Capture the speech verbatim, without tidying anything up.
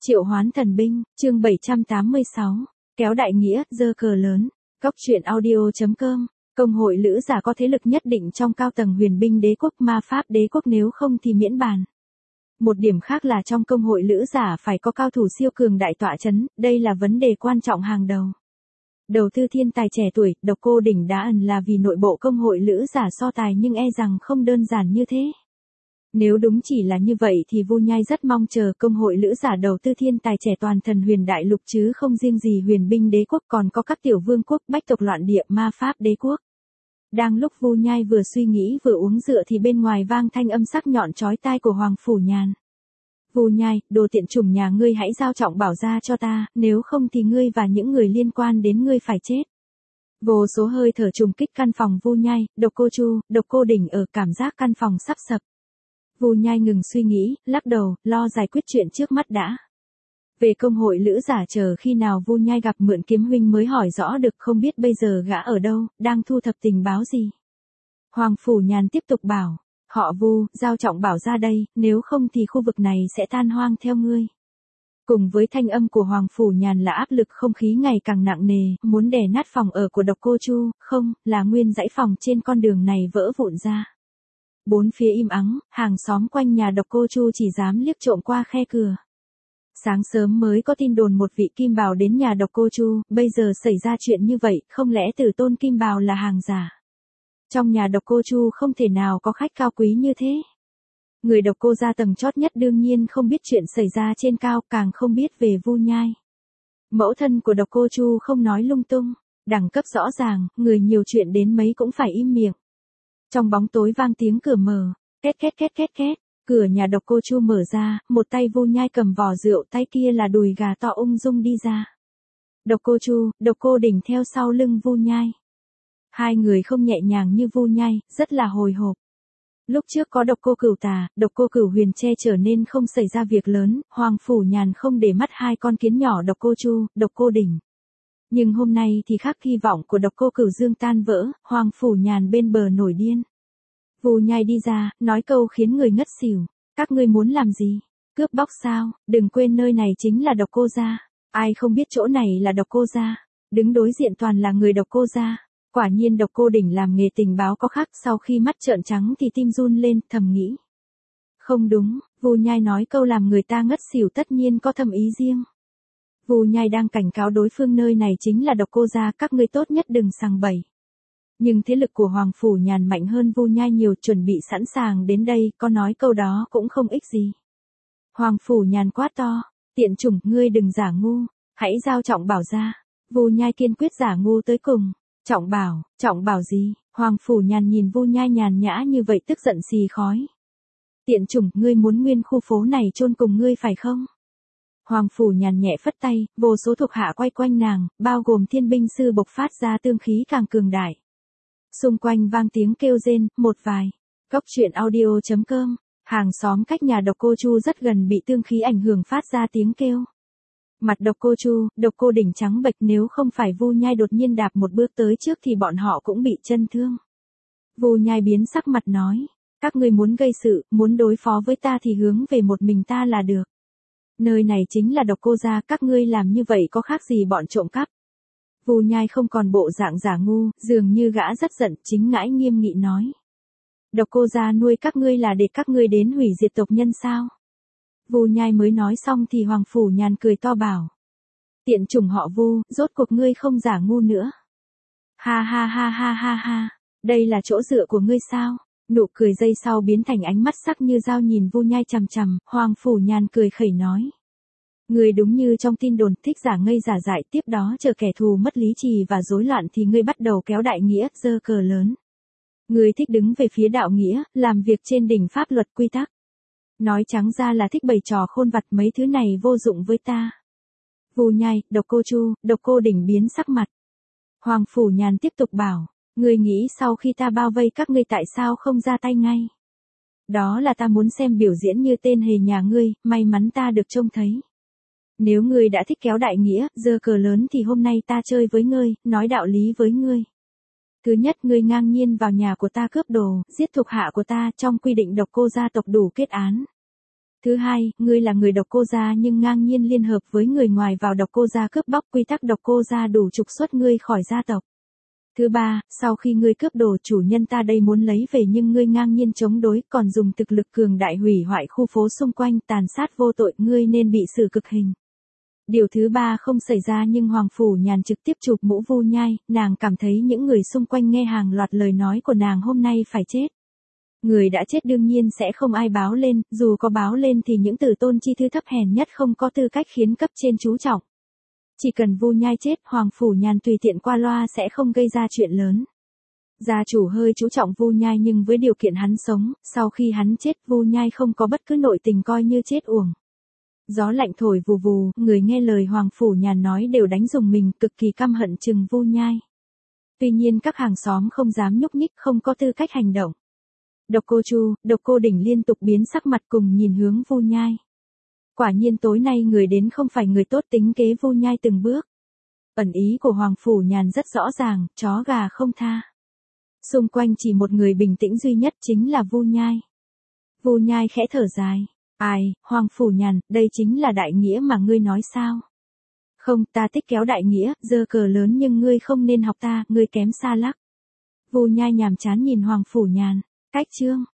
Triệu hoán thần binh, chương bảy trăm tám mươi sáu, kéo đại nghĩa, giơ cờ lớn, góc truyện audio.com, công hội lữ giả có thế lực nhất định trong cao tầng huyền binh đế quốc ma pháp đế quốc nếu không thì miễn bàn. Một điểm khác là trong công hội lữ giả phải có cao thủ siêu cường đại tọa chấn, đây là vấn đề quan trọng hàng đầu. Đầu tư thiên tài trẻ tuổi, Độc Cô Đỉnh đã ẩn là vì nội bộ công hội lữ giả so tài nhưng e rằng không đơn giản như thế. Nếu đúng chỉ là như vậy thì Vu Nhai rất mong chờ công hội lữ giả đầu tư thiên tài trẻ toàn thần huyền đại lục chứ không riêng gì huyền binh đế quốc còn có các tiểu vương quốc bách tộc loạn địa ma pháp đế quốc. Đang lúc Vu Nhai vừa suy nghĩ vừa uống rượu thì bên ngoài vang thanh âm sắc nhọn chói tai của Hoàng Phủ Nhàn. Vu Nhai, đồ tiện chủng nhà ngươi hãy giao trọng bảo ra cho ta, nếu không thì ngươi và những người liên quan đến ngươi phải chết. Vô số hơi thở trùng kích căn phòng Vu Nhai, Độc Cô Chu, Độc Cô Đỉnh ở cảm giác căn phòng sắp sập. Vu Nhai ngừng suy nghĩ, lắc đầu, lo giải quyết chuyện trước mắt đã. Về công hội lữ giả chờ khi nào Vu Nhai gặp Mượn Kiếm huynh mới hỏi rõ được, không biết bây giờ gã ở đâu, đang thu thập tình báo gì. Hoàng Phủ Nhàn tiếp tục bảo, họ Vu, giao trọng bảo ra đây, nếu không thì khu vực này sẽ tan hoang theo ngươi. Cùng với thanh âm của Hoàng Phủ Nhàn là áp lực không khí ngày càng nặng nề, muốn đè nát phòng ở của Độc Cô Chu, không, là nguyên dãy phòng trên con đường này vỡ vụn ra. Bốn phía im ắng, hàng xóm quanh nhà Độc Cô Chu chỉ dám liếc trộm qua khe cửa. Sáng sớm mới có tin đồn một vị kim bào đến nhà Độc Cô Chu, bây giờ xảy ra chuyện như vậy, không lẽ Tử Tôn kim bào là hàng giả? Trong nhà Độc Cô Chu không thể nào có khách cao quý như thế. Người Độc Cô gia tầng chót nhất đương nhiên không biết chuyện xảy ra trên cao, càng không biết về Vu Nhai. Mẫu thân của Độc Cô Chu không nói lung tung, đẳng cấp rõ ràng, người nhiều chuyện đến mấy cũng phải im miệng. Trong bóng tối vang tiếng cửa mở, két két két két két, cửa nhà Độc Cô Chu mở ra, một tay Vu Nhai cầm vò rượu, tay kia là đùi gà to ung dung đi ra. Độc Cô Chu, Độc Cô Đỉnh theo sau lưng Vu Nhai. Hai người không nhẹ nhàng như Vu Nhai, rất là hồi hộp. Lúc trước có Độc Cô Cửu Tà, Độc Cô Cửu Huyền che chở nên không xảy ra việc lớn, Hoàng Phủ Nhàn không để mắt hai con kiến nhỏ Độc Cô Chu, Độc Cô Đỉnh. Nhưng hôm nay thì khác, hy vọng của Độc Cô Cửu Dương tan vỡ, Hoàng Phủ Nhàn bên bờ nổi điên. Vu Nhai đi ra, nói câu khiến người ngất xỉu, các ngươi muốn làm gì? Cướp bóc sao? Đừng quên nơi này chính là Độc Cô gia, ai không biết chỗ này là Độc Cô gia, đứng đối diện toàn là người Độc Cô gia. Quả nhiên Độc Cô Đỉnh làm nghề tình báo có khác, sau khi mắt trợn trắng thì tim run lên, thầm nghĩ. Không đúng, Vu Nhai nói câu làm người ta ngất xỉu tất nhiên có thâm ý riêng. Vu Nhai đang cảnh cáo đối phương nơi này chính là Độc Cô gia, các ngươi tốt nhất đừng sằng bậy. Nhưng thế lực của Hoàng Phủ Nhàn mạnh hơn Vu Nhai nhiều, chuẩn bị sẵn sàng đến đây, có nói câu đó cũng không ích gì. Hoàng Phủ Nhàn quát to, tiện chủng, ngươi đừng giả ngu, hãy giao trọng bảo ra. Vu Nhai kiên quyết giả ngu tới cùng. Trọng bảo, trọng bảo gì? Hoàng Phủ Nhàn nhìn Vu Nhai nhàn nhã như vậy tức giận xì khói. Tiện chủng, ngươi muốn nguyên khu phố này chôn cùng ngươi phải không? Hoàng Phủ Nhàn nhẹ phất tay, vô số thuộc hạ quay quanh nàng, bao gồm thiên binh sư bộc phát ra tương khí càng cường đại. Xung quanh vang tiếng kêu rên, một vài. Góc truyện audio.com, hàng xóm cách nhà Độc Cô Chu rất gần bị tương khí ảnh hưởng phát ra tiếng kêu. Mặt Độc Cô Chu, Độc Cô Đỉnh trắng bệch, nếu không phải Vu Nhai đột nhiên đạp một bước tới trước thì bọn họ cũng bị chân thương. Vu Nhai biến sắc mặt nói, các ngươi muốn gây sự, muốn đối phó với ta thì hướng về một mình ta là được. Nơi này chính là Độc Cô gia, các ngươi làm như vậy có khác gì bọn trộm cắp. Vu Nhai không còn bộ dạng giả ngu, dường như gã rất giận, chính ngãi nghiêm nghị nói. Độc Cô gia nuôi các ngươi là để các ngươi đến hủy diệt tộc nhân sao? Vu Nhai mới nói xong thì Hoàng Phủ Nhàn cười to bảo. Tiện chủng họ Vu, rốt cuộc ngươi không giả ngu nữa. Ha ha ha ha ha ha, đây là chỗ dựa của ngươi sao? Nụ cười giây sau biến thành ánh mắt sắc như dao nhìn Vu Nhai chằm chằm, Hoàng Phủ Nhàn cười khẩy nói. Ngươi đúng như trong tin đồn, thích giả ngây giả dại, tiếp đó chờ kẻ thù mất lý trì và rối loạn thì ngươi bắt đầu kéo đại nghĩa, giơ cờ lớn. Ngươi thích đứng về phía đạo nghĩa, làm việc trên đỉnh pháp luật quy tắc. Nói trắng ra là thích bày trò khôn vặt, mấy thứ này vô dụng với ta. Vu Nhai, Độc Cô Chu, Độc Cô Đỉnh biến sắc mặt. Hoàng Phủ Nhàn tiếp tục bảo, ngươi nghĩ sau khi ta bao vây các ngươi tại sao không ra tay ngay? Đó là ta muốn xem biểu diễn như tên hề nhà ngươi, may mắn ta được trông thấy. Nếu ngươi đã thích kéo đại nghĩa, giơ cờ lớn thì hôm nay ta chơi với ngươi, nói đạo lý với ngươi. Thứ nhất, ngươi ngang nhiên vào nhà của ta cướp đồ, giết thuộc hạ của ta, trong quy định Độc Cô gia tộc đủ kết án. Thứ hai, ngươi là người độc cô gia nhưng ngang nhiên liên hợp với người ngoài vào độc cô gia cướp bóc, quy tắc độc cô gia đủ trục xuất ngươi khỏi gia tộc. Thứ ba, sau khi ngươi cướp đồ chủ nhân ta đây muốn lấy về nhưng ngươi ngang nhiên chống đối, còn dùng thực lực cường đại hủy hoại khu phố xung quanh, tàn sát vô tội, ngươi nên bị xử cực hình. Điều thứ ba không xảy ra nhưng Hoàng Phủ Nhàn trực tiếp chụp mũ Vu Nhai, nàng cảm thấy những người xung quanh nghe hàng loạt lời nói của nàng hôm nay phải chết. Người đã chết đương nhiên sẽ không ai báo lên, dù có báo lên thì những tử tôn chi thư thấp hèn nhất không có tư cách khiến cấp trên chú trọng. Chỉ cần Vu Nhai chết, Hoàng Phủ Nhàn tùy tiện qua loa sẽ không gây ra chuyện lớn. Gia chủ hơi chú trọng Vu Nhai nhưng với điều kiện hắn sống, sau khi hắn chết Vu Nhai không có bất cứ nội tình coi như chết uổng. Gió lạnh thổi vù vù, người nghe lời Hoàng Phủ Nhàn nói đều đánh rùng mình, cực kỳ căm hận chừng Vu Nhai. Tuy nhiên các hàng xóm không dám nhúc nhích, không có tư cách hành động. Độc Cô Chu, Độc Cô Đỉnh liên tục biến sắc mặt cùng nhìn hướng Vu Nhai. Quả nhiên tối nay người đến không phải người tốt, tính kế Vu Nhai từng bước. Ẩn ý của Hoàng Phủ Nhàn rất rõ ràng, chó gà không tha. Xung quanh chỉ một người bình tĩnh duy nhất chính là Vu Nhai. Vu Nhai khẽ thở dài. Ai, Hoàng Phủ Nhàn, đây chính là đại nghĩa mà ngươi nói sao? Không, ta thích kéo đại nghĩa, giơ cờ lớn nhưng ngươi không nên học ta, ngươi kém xa lắc. Vu Nhai nhàm chán nhìn Hoàng Phủ Nhàn. Cách chương.